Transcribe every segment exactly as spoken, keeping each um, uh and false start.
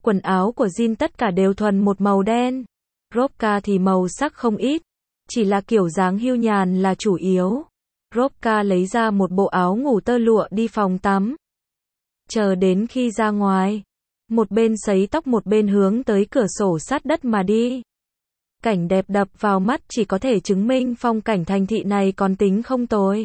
Quần áo của Jin tất cả đều thuần một màu đen. Robka thì màu sắc không ít, chỉ là kiểu dáng hiu nhàn là chủ yếu. Robka lấy ra một bộ áo ngủ tơ lụa đi phòng tắm. Chờ đến khi ra ngoài, một bên sấy tóc một bên hướng tới cửa sổ sát đất mà đi. Cảnh đẹp đập vào mắt chỉ có thể chứng minh phong cảnh thành thị này còn tính không tồi.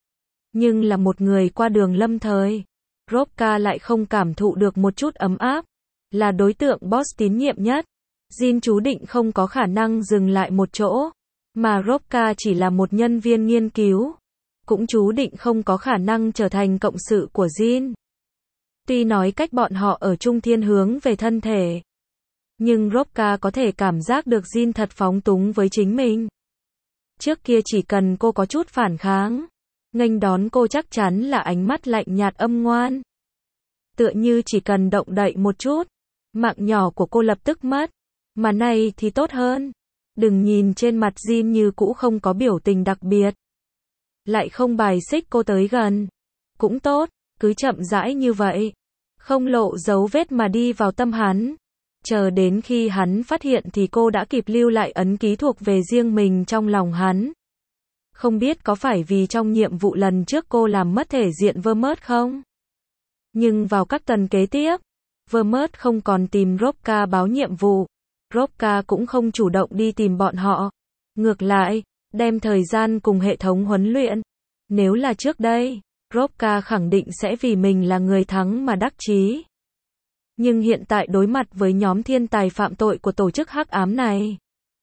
Nhưng là một người qua đường lâm thời, Robka lại không cảm thụ được một chút ấm áp. Là đối tượng boss tín nhiệm nhất, Jin chú định không có khả năng dừng lại một chỗ, mà Robka chỉ là một nhân viên nghiên cứu, cũng chú định không có khả năng trở thành cộng sự của Jin. Tuy nói cách bọn họ ở chung thiên hướng về thân thể, nhưng Robka có thể cảm giác được Jin thật phóng túng với chính mình. Trước kia chỉ cần cô có chút phản kháng, nghênh đón cô chắc chắn là ánh mắt lạnh nhạt âm ngoan. Tựa như chỉ cần động đậy một chút, mạng nhỏ của cô lập tức mất. Mà nay thì tốt hơn. Đừng nhìn trên mặt Jin như cũ không có biểu tình đặc biệt. Lại không bài xích cô tới gần. Cũng tốt, cứ chậm rãi như vậy. Không lộ dấu vết mà đi vào tâm hắn. Chờ đến khi hắn phát hiện thì cô đã kịp lưu lại ấn ký thuộc về riêng mình trong lòng hắn. Không biết có phải vì trong nhiệm vụ lần trước cô làm mất thể diện Vermont không? Nhưng vào các tuần kế tiếp, Vermont không còn tìm Robka báo nhiệm vụ. Robka cũng không chủ động đi tìm bọn họ. Ngược lại, đem thời gian cùng hệ thống huấn luyện. Nếu là trước đây, Robka khẳng định sẽ vì mình là người thắng mà đắc chí. Nhưng hiện tại đối mặt với nhóm thiên tài phạm tội của tổ chức hắc ám này,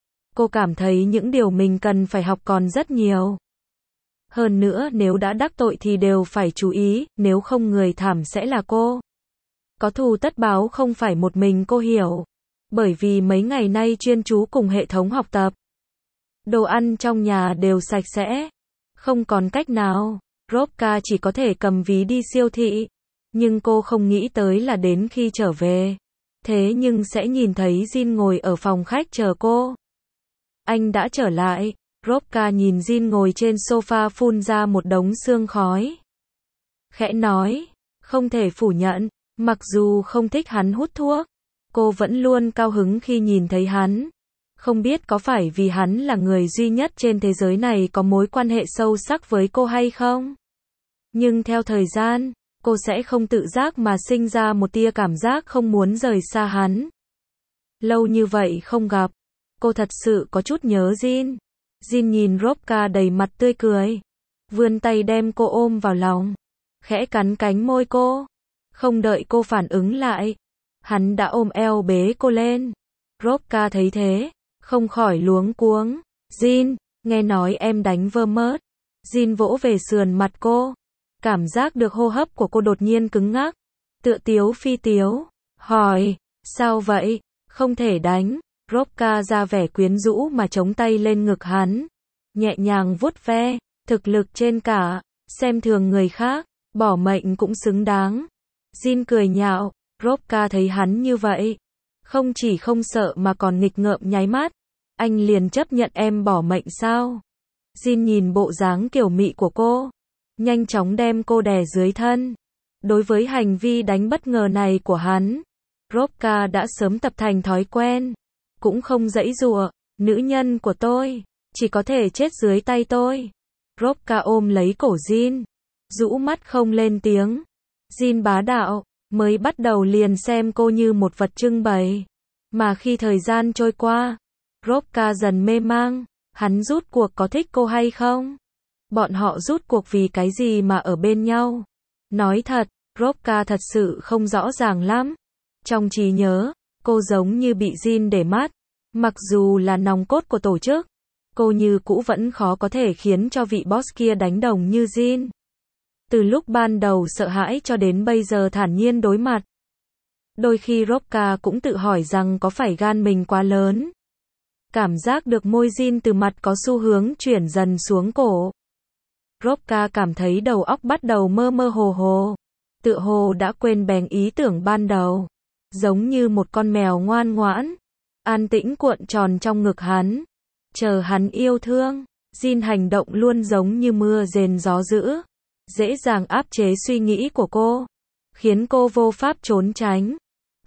cô cảm thấy những điều mình cần phải học còn rất nhiều. Hơn nữa nếu đã đắc tội thì đều phải chú ý, nếu không người thảm sẽ là cô. Có thù tất báo không phải một mình cô hiểu. Bởi vì mấy ngày nay chuyên chú cùng hệ thống học tập. Đồ ăn trong nhà đều sạch sẽ. Không còn cách nào, Robka chỉ có thể cầm ví đi siêu thị. Nhưng cô không nghĩ tới là đến khi trở về. Thế nhưng sẽ nhìn thấy Jin ngồi ở phòng khách chờ cô. Anh đã trở lại. Robka nhìn Jin ngồi trên sofa phun ra một đống sương khói. Khẽ nói, không thể phủ nhận, mặc dù không thích hắn hút thuốc, cô vẫn luôn cao hứng khi nhìn thấy hắn. Không biết có phải vì hắn là người duy nhất trên thế giới này có mối quan hệ sâu sắc với cô hay không? Nhưng theo thời gian, cô sẽ không tự giác mà sinh ra một tia cảm giác không muốn rời xa hắn. Lâu như vậy không gặp, cô thật sự có chút nhớ Jin. Jin nhìn Robka đầy mặt tươi cười, vươn tay đem cô ôm vào lòng, khẽ cắn cánh môi cô. Không đợi cô phản ứng lại, hắn đã ôm eo bế cô lên. Robka thấy thế, không khỏi luống cuống. Jin, nghe nói em đánh Vermont. Jin vỗ về sườn mặt cô, cảm giác được hô hấp của cô đột nhiên cứng ngắc, tựa tiếu phi tiếu, hỏi, sao vậy, không thể đánh. Robka ra vẻ quyến rũ mà chống tay lên ngực hắn, nhẹ nhàng vuốt ve, thực lực trên cả, xem thường người khác, bỏ mệnh cũng xứng đáng. Jin cười nhạo, Robka thấy hắn như vậy, không chỉ không sợ mà còn nghịch ngợm nháy mắt, anh liền chấp nhận em bỏ mệnh sao? Jin nhìn bộ dáng kiểu mị của cô, nhanh chóng đem cô đè dưới thân. Đối với hành vi đánh bất ngờ này của hắn, Robka đã sớm tập thành thói quen. Cũng không giãy giụa, nữ nhân của tôi, chỉ có thể chết dưới tay tôi. Robka ôm lấy cổ Jin, rũ mắt không lên tiếng. Jin bá đạo, mới bắt đầu liền xem cô như một vật trưng bày. Mà khi thời gian trôi qua, Robka dần mê mang, hắn rút cuộc có thích cô hay không? Bọn họ rút cuộc vì cái gì mà ở bên nhau? Nói thật, Robka thật sự không rõ ràng lắm. Trong trí nhớ, cô giống như bị Jin để mắt. Mặc dù là nòng cốt của tổ chức, cô như cũ vẫn khó có thể khiến cho vị boss kia đánh đồng như Jin. Từ lúc ban đầu sợ hãi cho đến bây giờ thản nhiên đối mặt. Đôi khi Robka cũng tự hỏi rằng có phải gan mình quá lớn. Cảm giác được môi Jin từ mặt có xu hướng chuyển dần xuống cổ. Robka cảm thấy đầu óc bắt đầu mơ mơ hồ hồ. Tựa hồ đã quên bén ý tưởng ban đầu. Giống như một con mèo ngoan ngoãn, an tĩnh cuộn tròn trong ngực hắn, chờ hắn yêu thương. Jin hành động luôn giống như mưa rền gió dữ, dễ dàng áp chế suy nghĩ của cô, khiến cô vô pháp trốn tránh.